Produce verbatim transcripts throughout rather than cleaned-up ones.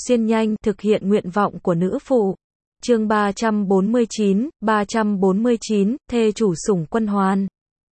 xuyên nhanh, thực hiện nguyện vọng của nữ phụ. Chương ba trăm bốn mươi chín, ba trăm bốn mươi chín, thê chủ sủng quân hoàn.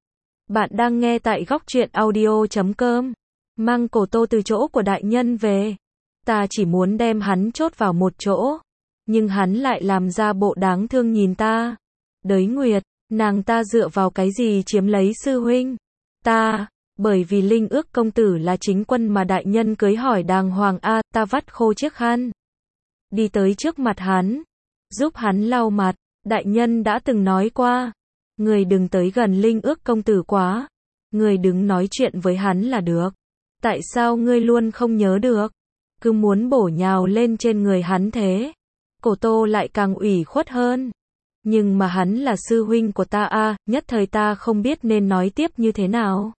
Bạn đang nghe tại góc truyện audio chấm com. Mang Cổ Tô từ chỗ của đại nhân về. Ta chỉ muốn đem hắn chốt vào một chỗ. Nhưng hắn lại làm ra bộ đáng thương nhìn ta. Đới Nguyệt, nàng ta dựa vào cái gì chiếm lấy sư huynh? Ta, bởi vì Linh Ước công tử là chính quân mà đại nhân cưới hỏi đàng hoàng a, ta vắt khô chiếc khăn. Đi tới trước mặt hắn, giúp hắn lau mặt, đại nhân đã từng nói qua. Người đừng tới gần Linh Ước công tử quá. Người đừng nói chuyện với hắn là được. Tại sao ngươi luôn không nhớ được? Cứ muốn bổ nhào lên trên người hắn thế. Cổ Tô lại càng ủy khuất hơn. Nhưng mà hắn là sư huynh của ta a, nhất thời ta không biết nên nói tiếp như thế nào.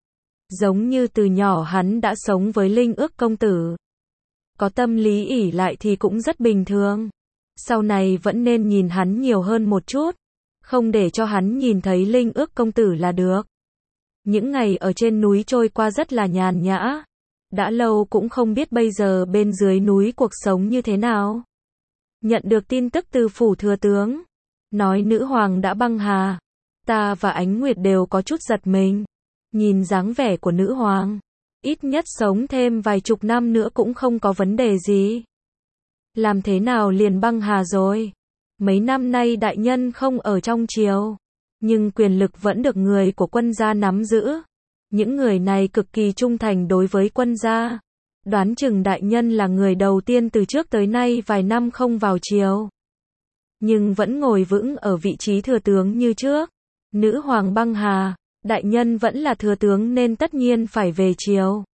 Giống như từ nhỏ hắn đã sống với Linh Ước công tử. Có tâm lý ỷ lại thì cũng rất bình thường. Sau này vẫn nên nhìn hắn nhiều hơn một chút. Không để cho hắn nhìn thấy Linh Ước công tử là được. Những ngày ở trên núi trôi qua rất là nhàn nhã. Đã lâu cũng không biết bây giờ bên dưới núi cuộc sống như thế nào. Nhận được tin tức từ phủ thừa tướng. Nói nữ hoàng đã băng hà. Ta và Ánh Nguyệt đều có chút giật mình. Nhìn dáng vẻ của nữ hoàng. Ít nhất sống thêm vài chục năm nữa cũng không có vấn đề gì. Làm thế nào liền băng hà rồi? Mấy năm nay đại nhân không ở trong triều. Nhưng quyền lực vẫn được người của quân gia nắm giữ. Những người này cực kỳ trung thành đối với quân gia. Đoán chừng đại nhân là người đầu tiên từ trước tới nay vài năm không vào triều. Nhưng vẫn ngồi vững ở vị trí thừa tướng như trước. Nữ hoàng băng hà, đại nhân vẫn là thừa tướng nên tất nhiên phải về triều.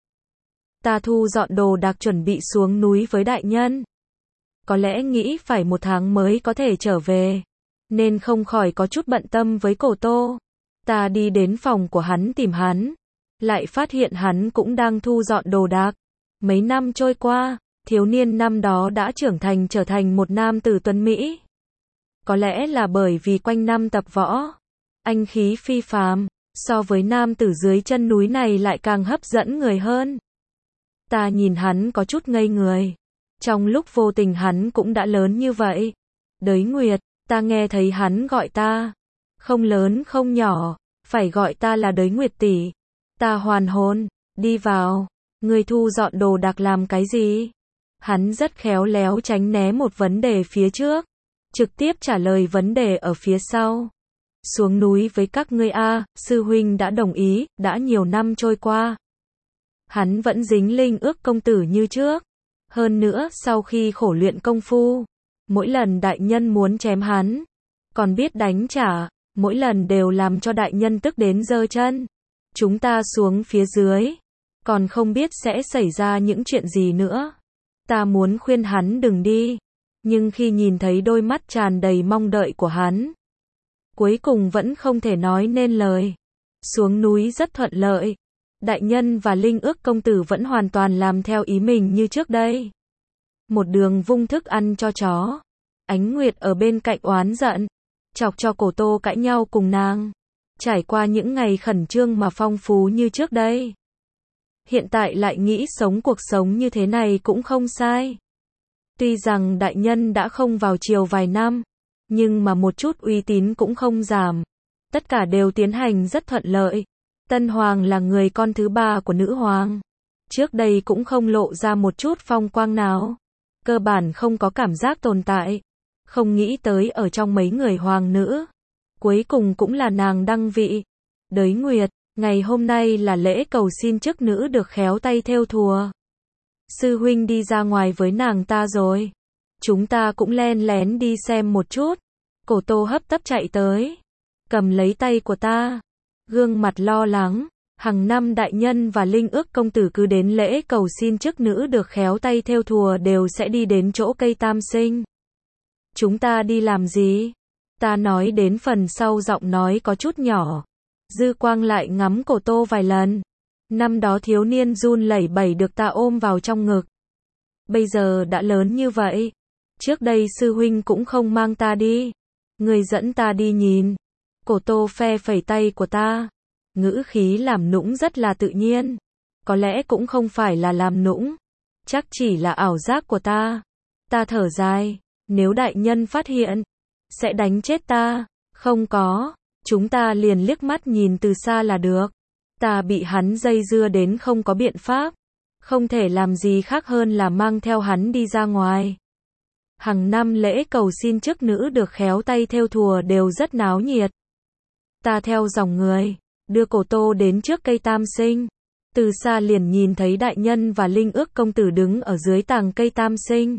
Ta thu dọn đồ đạc chuẩn bị xuống núi với đại nhân. Có lẽ nghĩ phải một tháng mới có thể trở về. Nên không khỏi có chút bận tâm với Cổ Tô. Ta đi đến phòng của hắn tìm hắn. Lại phát hiện hắn cũng đang thu dọn đồ đạc. Mấy năm trôi qua, thiếu niên năm đó đã trưởng thành trở thành một nam tử tuấn Mỹ. Có lẽ là bởi vì quanh năm tập võ. Anh khí phi phàm, so với nam tử dưới chân núi này lại càng hấp dẫn người hơn. Ta nhìn hắn có chút ngây người. Trong lúc vô tình hắn cũng đã lớn như vậy. Đới Nguyệt, ta nghe thấy hắn gọi ta. Không lớn không nhỏ, phải gọi ta là Đới Nguyệt tỷ. Ta hoàn hồn, đi vào. Người thu dọn đồ đạc làm cái gì? Hắn rất khéo léo tránh né một vấn đề phía trước. Trực tiếp trả lời vấn đề ở phía sau. Xuống núi với các ngươi a, sư huynh đã đồng ý, đã nhiều năm trôi qua. Hắn vẫn dính Linh Ước công tử như trước. Hơn nữa, sau khi khổ luyện công phu, mỗi lần đại nhân muốn chém hắn, còn biết đánh trả, mỗi lần đều làm cho đại nhân tức đến giơ chân. Chúng ta xuống phía dưới, còn không biết sẽ xảy ra những chuyện gì nữa. Ta muốn khuyên hắn đừng đi, nhưng khi nhìn thấy đôi mắt tràn đầy mong đợi của hắn, cuối cùng vẫn không thể nói nên lời. Xuống núi rất thuận lợi. Đại nhân và Linh Ước công tử vẫn hoàn toàn làm theo ý mình như trước đây. Một đường vung thức ăn cho chó. Ánh Nguyệt ở bên cạnh oán giận, chọc cho Cổ Tô cãi nhau cùng nàng. Trải qua những ngày khẩn trương mà phong phú như trước đây. Hiện tại lại nghĩ sống cuộc sống như thế này cũng không sai. Tuy rằng đại nhân đã không vào triều vài năm, nhưng mà một chút uy tín cũng không giảm. Tất cả đều tiến hành rất thuận lợi. Tân Hoàng là người con thứ ba của nữ hoàng. Trước đây cũng không lộ ra một chút phong quang nào. Cơ bản không có cảm giác tồn tại. Không nghĩ tới ở trong mấy người hoàng nữ. Cuối cùng cũng là nàng đăng vị. Đới Nguyệt, ngày hôm nay là lễ cầu xin chức nữ được khéo tay thêu thùa. Sư huynh đi ra ngoài với nàng ta rồi. Chúng ta cũng len lén đi xem một chút. Cổ Tô hấp tấp chạy tới. Cầm lấy tay của ta. Gương mặt lo lắng. Hàng năm đại nhân và Linh Ước công tử cứ đến lễ cầu xin chức nữ được khéo tay thêu thùa đều sẽ đi đến chỗ cây tam sinh. Chúng ta đi làm gì? Ta nói đến phần sau giọng nói có chút nhỏ. Dư quang lại ngắm Cổ Tô vài lần. Năm đó thiếu niên run lẩy bẩy được ta ôm vào trong ngực. Bây giờ đã lớn như vậy. Trước đây sư huynh cũng không mang ta đi. Người dẫn ta đi nhìn. Cổ Tô phe phẩy tay của ta. Ngữ khí làm nũng rất là tự nhiên. Có lẽ cũng không phải là làm nũng. Chắc chỉ là ảo giác của ta. Ta thở dài, nếu đại nhân phát hiện, sẽ đánh chết ta. Không có, chúng ta liền liếc mắt nhìn từ xa là được. Ta bị hắn dây dưa đến không có biện pháp. Không thể làm gì khác hơn là mang theo hắn đi ra ngoài. Hàng năm lễ cầu xin chức nữ được khéo tay thêu thùa đều rất náo nhiệt. Ta theo dòng người, đưa Cổ Tô đến trước cây tam sinh. Từ xa liền nhìn thấy đại nhân và Linh Ước công tử đứng ở dưới tàng cây tam sinh.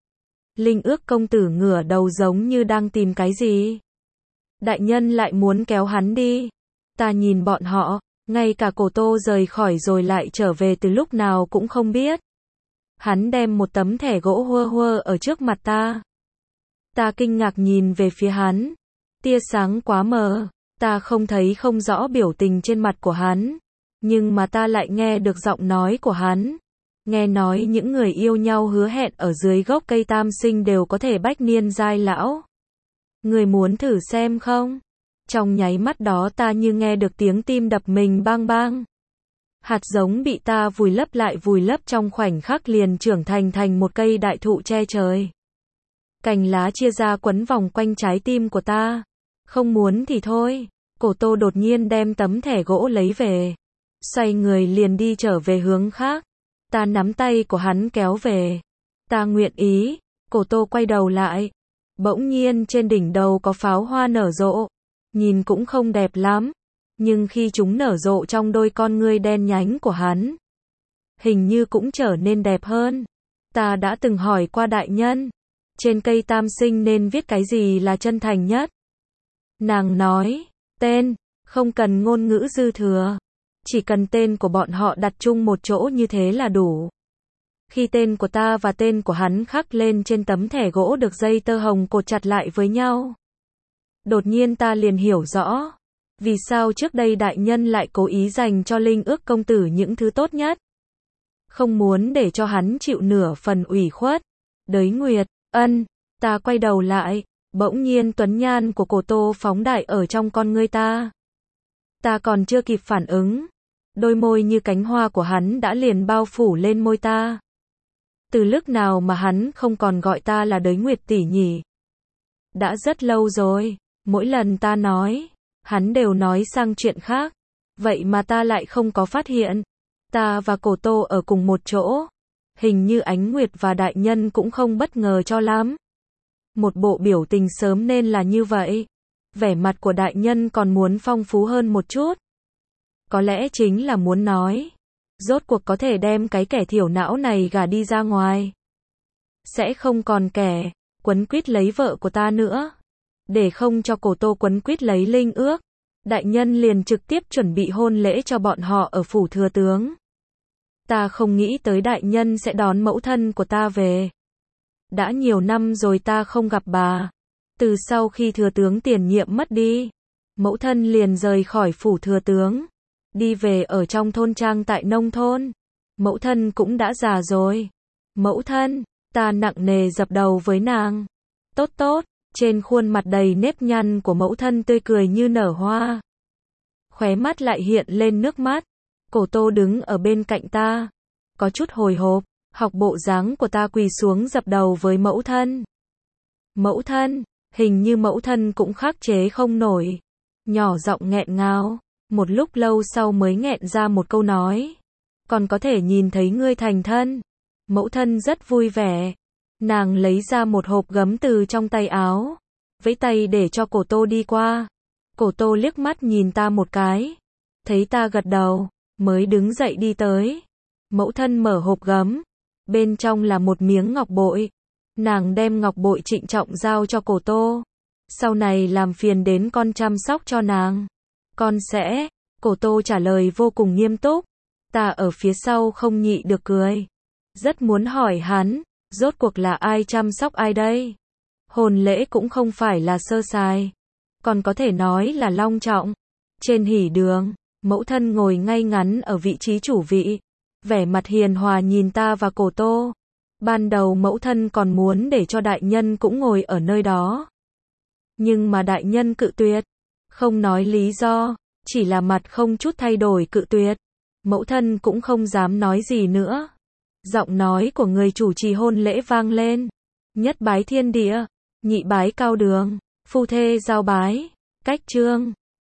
Linh Ước công tử ngửa đầu giống như đang tìm cái gì. Đại nhân lại muốn kéo hắn đi. Ta nhìn bọn họ, ngay cả Cổ Tô rời khỏi rồi lại trở về từ lúc nào cũng không biết. Hắn đem một tấm thẻ gỗ hua hua ở trước mặt ta. Ta kinh ngạc nhìn về phía hắn. Tia sáng quá mờ, ta không thấy không rõ biểu tình trên mặt của hắn. Nhưng mà ta lại nghe được giọng nói của hắn. Nghe nói những người yêu nhau hứa hẹn ở dưới gốc cây tam sinh đều có thể bách niên giai lão. Người muốn thử xem không? Trong nháy mắt đó ta như nghe được tiếng tim đập mình bang bang. Hạt giống bị ta vùi lấp lại vùi lấp trong khoảnh khắc liền trưởng thành thành một cây đại thụ che trời. Cành lá chia ra quấn vòng quanh trái tim của ta. Không muốn thì thôi. Cổ Tô đột nhiên đem tấm thẻ gỗ lấy về. Xoay người liền đi trở về hướng khác. Ta nắm tay của hắn kéo về. Ta nguyện ý. Cổ Tô quay đầu lại. Bỗng nhiên trên đỉnh đầu có pháo hoa nở rộ. Nhìn cũng không đẹp lắm. Nhưng khi chúng nở rộ trong đôi con ngươi đen nhánh của hắn, hình như cũng trở nên đẹp hơn. Ta đã từng hỏi qua đại nhân, trên cây tam sinh nên viết cái gì là chân thành nhất. Nàng nói, tên, không cần ngôn ngữ dư thừa. Chỉ cần tên của bọn họ đặt chung một chỗ như thế là đủ. Khi tên của ta và tên của hắn khắc lên trên tấm thẻ gỗ được dây tơ hồng cột chặt lại với nhau. Đột nhiên ta liền hiểu rõ. Vì sao trước đây đại nhân lại cố ý dành cho Linh Ước công tử những thứ tốt nhất. Không muốn để cho hắn chịu nửa phần ủy khuất. Đới Nguyệt, ân, ta quay đầu lại, bỗng nhiên tuấn nhan của Cổ Tô phóng đại ở trong con ngươi ta. Ta còn chưa kịp phản ứng. Đôi môi như cánh hoa của hắn đã liền bao phủ lên môi ta. Từ lúc nào mà hắn không còn gọi ta là Đới Nguyệt tỷ nhỉ? Đã rất lâu rồi, mỗi lần ta nói, hắn đều nói sang chuyện khác. Vậy mà ta lại không có phát hiện. Ta và Cổ Tô ở cùng một chỗ. Hình như Ánh Nguyệt và đại nhân cũng không bất ngờ cho lắm. Một bộ biểu tình sớm nên là như vậy. Vẻ mặt của đại nhân còn muốn phong phú hơn một chút. Có lẽ chính là muốn nói. Rốt cuộc có thể đem cái kẻ thiểu não này gả đi ra ngoài. Sẽ không còn kẻ quấn quýt lấy vợ của ta nữa. Để không cho Cổ Tô quấn quýt lấy Linh Ước, đại nhân liền trực tiếp chuẩn bị hôn lễ cho bọn họ ở phủ thừa tướng. Ta không nghĩ tới đại nhân sẽ đón mẫu thân của ta về. Đã nhiều năm rồi ta không gặp bà. Từ sau khi thừa tướng tiền nhiệm mất đi, mẫu thân liền rời khỏi phủ thừa tướng, đi về ở trong thôn trang tại nông thôn. Mẫu thân cũng đã già rồi. Mẫu thân, ta nặng nề dập đầu với nàng. Tốt tốt. Trên khuôn mặt đầy nếp nhăn của mẫu thân tươi cười như nở hoa. Khóe mắt lại hiện lên nước mắt. Cổ Tô đứng ở bên cạnh ta. Có chút hồi hộp, học bộ dáng của ta quỳ xuống dập đầu với mẫu thân. Mẫu thân, hình như mẫu thân cũng khắc chế không nổi. Nhỏ giọng nghẹn ngào, một lúc lâu sau mới nghẹn ra một câu nói. Còn có thể nhìn thấy ngươi thành thân. Mẫu thân rất vui vẻ. Nàng lấy ra một hộp gấm từ trong tay áo, vẫy tay để cho Cổ Tô đi qua. Cổ Tô liếc mắt nhìn ta một cái, thấy ta gật đầu, mới đứng dậy đi tới. Mẫu thân mở hộp gấm, bên trong là một miếng ngọc bội. Nàng đem ngọc bội trịnh trọng giao cho Cổ Tô. Sau này làm phiền đến con chăm sóc cho nàng. Con sẽ, Cổ Tô trả lời vô cùng nghiêm túc. Ta ở phía sau không nhị được cười. Rất muốn hỏi hắn, rốt cuộc là ai chăm sóc ai đây? Hôn lễ cũng không phải là sơ sài, còn có thể nói là long trọng. Trên hỉ đường, mẫu thân ngồi ngay ngắn ở vị trí chủ vị, vẻ mặt hiền hòa nhìn ta và Cổ Tô. Ban đầu mẫu thân còn muốn để cho đại nhân cũng ngồi ở nơi đó. Nhưng mà đại nhân cự tuyệt, không nói lý do, chỉ là mặt không chút thay đổi cự tuyệt. Mẫu thân cũng không dám nói gì nữa. Giọng nói của người chủ trì hôn lễ vang lên. Nhất bái thiên địa, nhị bái cao đường, phu thê giao bái, cách chương.